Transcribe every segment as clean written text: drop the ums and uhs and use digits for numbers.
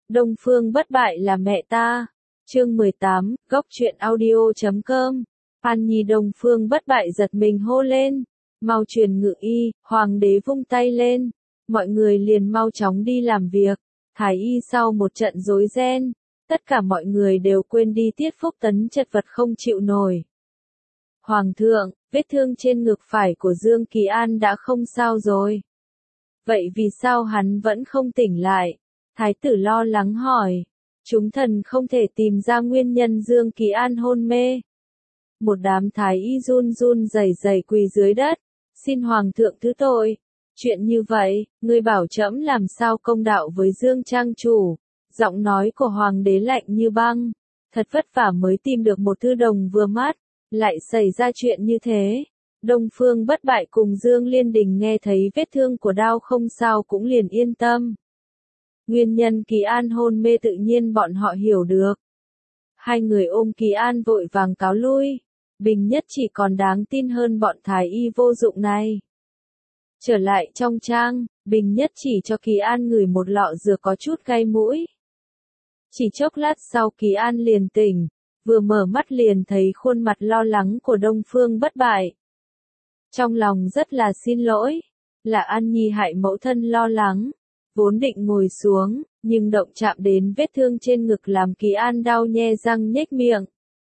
Đông Phương bất bại là mẹ ta. Chương 18, góc truyện audio.com. An Nhi Đông Phương bất bại giật mình hô lên. Mau truyền ngự y, hoàng đế vung tay lên. Mọi người liền mau chóng đi làm việc. Thái y sau một trận rối ren, tất cả mọi người đều quên đi Tiết Phúc Tấn chật vật không chịu nổi. Hoàng thượng, vết thương trên ngực phải của Dương Kỳ An đã không sao rồi. Vậy vì sao hắn vẫn không tỉnh lại? Thái tử lo lắng hỏi. Chúng thần không thể tìm ra nguyên nhân Dương Kỳ An hôn mê. Một đám thái y run run rẩy rẩy quỳ dưới đất. Xin Hoàng thượng thứ tội. Chuyện như vậy, ngươi bảo trẫm làm sao công đạo với Dương Trang chủ. Giọng nói của Hoàng đế lạnh như băng. Thật vất vả mới tìm được một thư đồng vừa mắt. Lại xảy ra chuyện như thế. Đông Phương bất bại cùng Dương Liên Đình nghe thấy vết thương của Đao không sao cũng liền yên tâm. Nguyên nhân Kỳ An hôn mê tự nhiên bọn họ hiểu được. Hai người ôm Kỳ An vội vàng cáo lui. Bình Nhất chỉ còn đáng tin hơn bọn thái y vô dụng này. Trở lại trong trang, Bình Nhất chỉ cho Kỳ An ngửi một lọ dược có chút gai mũi. Chỉ chốc lát sau Kỳ An liền tỉnh, vừa mở mắt liền thấy khuôn mặt lo lắng của Đông Phương bất bại. Trong lòng rất là xin lỗi, là An Nhi hại mẫu thân lo lắng, vốn định ngồi xuống, nhưng động chạm đến vết thương trên ngực làm Kỳ An đau nhe răng nhếch miệng.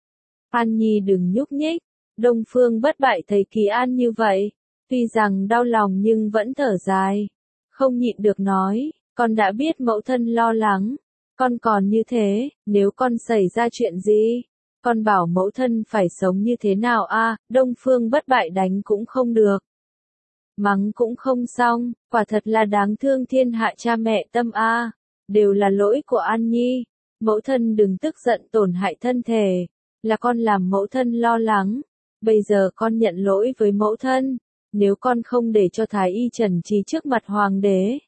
An Nhi đừng nhúc nhích. Đông Phương bất bại thấy Kỳ An như vậy, tuy rằng đau lòng nhưng vẫn thở dài, không nhịn được nói, con đã biết mẫu thân lo lắng, con còn như thế, nếu con xảy ra chuyện gì, con bảo mẫu thân phải sống như thế nào a? Đông Phương bất bại đánh cũng không được, mắng cũng không xong, quả thật là đáng thương thiên hạ cha mẹ tâm a, đều là lỗi của An Nhi, mẫu thân đừng tức giận tổn hại thân thể, là con làm mẫu thân lo lắng, bây giờ con nhận lỗi với mẫu thân, nếu con không để cho Thái y trần trí trước mặt hoàng đế,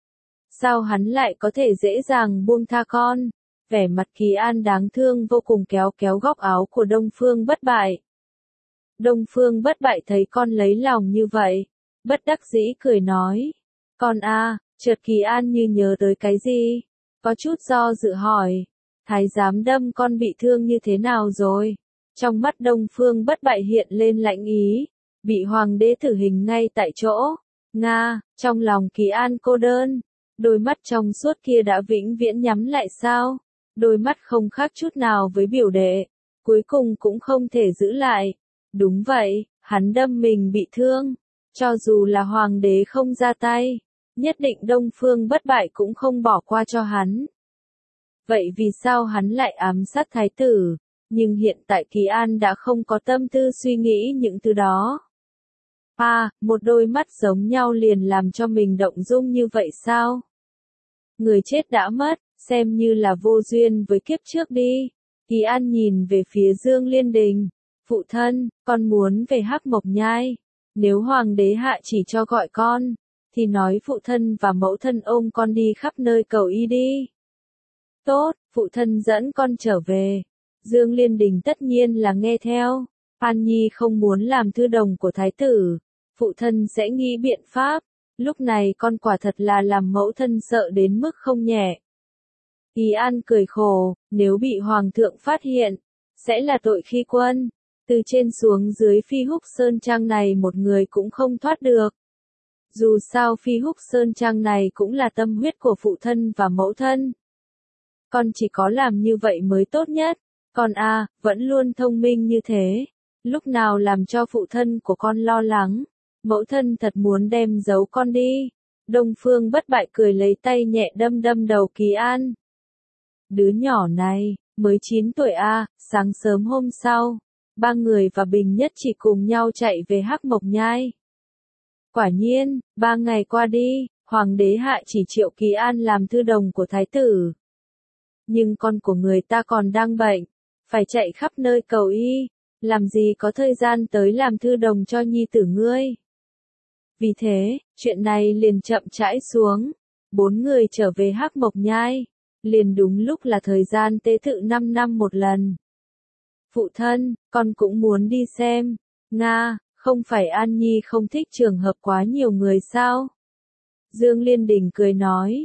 sao hắn lại có thể dễ dàng buông tha con? Vẻ mặt Kỳ An đáng thương vô cùng kéo kéo góc áo của Đông Phương bất bại. Đông Phương bất bại thấy con lấy lòng như vậy, bất đắc dĩ cười nói. Con a, chợt Kỳ An như nhớ tới cái gì, có chút do dự hỏi. Thái giám đâm con bị thương như thế nào rồi? Trong mắt Đông Phương bất bại hiện lên lạnh ý, bị hoàng đế tử hình ngay tại chỗ. Nga, trong lòng Kỳ An cô đơn, đôi mắt trong suốt kia đã vĩnh viễn nhắm lại sao? Đôi mắt không khác chút nào với biểu đệ, cuối cùng cũng không thể giữ lại. Đúng vậy, hắn đâm mình bị thương, cho dù là hoàng đế không ra tay, nhất định Đông Phương bất bại cũng không bỏ qua cho hắn. Vậy vì sao hắn lại ám sát thái tử? Nhưng hiện tại Kỳ An đã không có tâm tư suy nghĩ những thứ đó. Một đôi mắt giống nhau liền làm cho mình động dung như vậy sao? Người chết đã mất, xem như là vô duyên với kiếp trước đi. Kỳ An nhìn về phía Dương Liên Đình. Phụ thân, con muốn về Hắc Mộc Nhai. Nếu hoàng đế hạ chỉ cho gọi con, thì nói phụ thân và mẫu thân ôm con đi khắp nơi cầu y đi. Tốt, phụ thân dẫn con trở về. Dương Liên Đình tất nhiên là nghe theo. An Nhi không muốn làm thư đồng của thái tử. Phụ thân sẽ nghĩ biện pháp. Lúc này con quả thật là làm mẫu thân sợ đến mức không nhẹ. Kỳ An cười khổ, nếu bị hoàng thượng phát hiện, sẽ là tội khi quân. Từ trên xuống dưới Phi Húc Sơn Trang này một người cũng không thoát được. Dù sao Phi Húc Sơn Trang này cũng là tâm huyết của phụ thân và mẫu thân. Con chỉ có làm như vậy mới tốt nhất. Con vẫn luôn thông minh như thế. Lúc nào làm cho phụ thân của con lo lắng. Mẫu thân thật muốn đem giấu con đi. Đông Phương bất bại cười lấy tay nhẹ đâm đâm đầu Kỳ An. Đứa nhỏ này, mới 9 tuổi sáng sớm hôm sau, ba người và Bình Nhất chỉ cùng nhau chạy về Hắc Mộc Nhai. Quả nhiên, 3 ngày qua đi, hoàng đế hạ chỉ triệu Kỳ An làm thư đồng của thái tử. Nhưng con của người ta còn đang bệnh, phải chạy khắp nơi cầu y, làm gì có thời gian tới làm thư đồng cho nhi tử ngươi. Vì thế, chuyện này liền chậm rãi xuống. 4 người trở về Hắc Mộc Nhai, liền đúng lúc là thời gian tế tự 5 năm một lần. Phụ thân, con cũng muốn đi xem. Nga, không phải An Nhi không thích trường hợp quá nhiều người sao? Dương Liên Đình cười nói.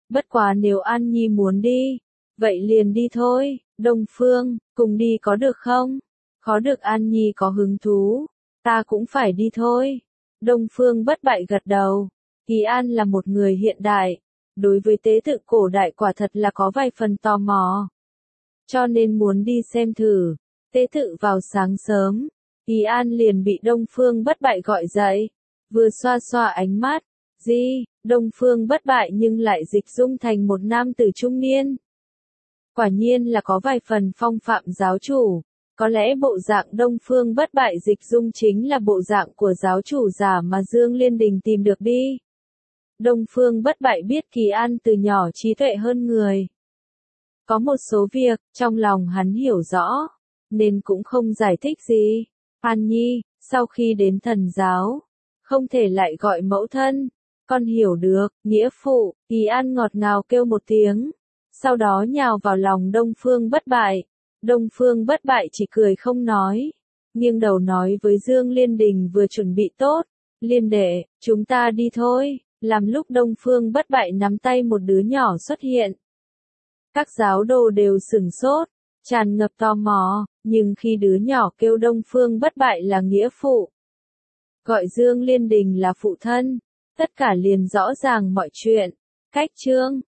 Bất quá nếu An Nhi muốn đi, vậy liền đi thôi, Đông Phương, cùng đi có được không? Khó được An Nhi có hứng thú, ta cũng phải đi thôi. Đông Phương Bất Bại gật đầu, Kỳ An là một người hiện đại, đối với tế tự cổ đại quả thật là có vài phần tò mò. Cho nên muốn đi xem thử, tế tự vào sáng sớm, Kỳ An liền bị Đông Phương Bất Bại gọi dậy, vừa xoa xoa ánh mắt, Đông Phương Bất Bại nhưng lại dịch dung thành một nam tử trung niên. Quả nhiên là có vài phần phong phạm giáo chủ, có lẽ bộ dạng Đông Phương Bất Bại dịch dung chính là bộ dạng của giáo chủ giả mà Dương Liên Đình tìm được đi. Đông Phương Bất Bại biết Kỳ An từ nhỏ trí tuệ hơn người. Có một số việc, trong lòng hắn hiểu rõ, nên cũng không giải thích gì. An Nhi, sau khi đến thần giáo, không thể lại gọi mẫu thân. Con hiểu được, nghĩa phụ, Kỳ An ngọt ngào kêu một tiếng. Sau đó nhào vào lòng Đông Phương Bất Bại. Đông Phương Bất Bại chỉ cười không nói. Nghiêng đầu nói với Dương Liên Đình vừa chuẩn bị tốt. Liên đệ, chúng ta đi thôi. Làm lúc Đông Phương Bất Bại nắm tay một đứa nhỏ xuất hiện. Các giáo đồ đều sửng sốt, tràn ngập tò mò, nhưng khi đứa nhỏ kêu Đông Phương Bất Bại là nghĩa phụ, gọi Dương Liên Đình là phụ thân, tất cả liền rõ ràng mọi chuyện. Cách chương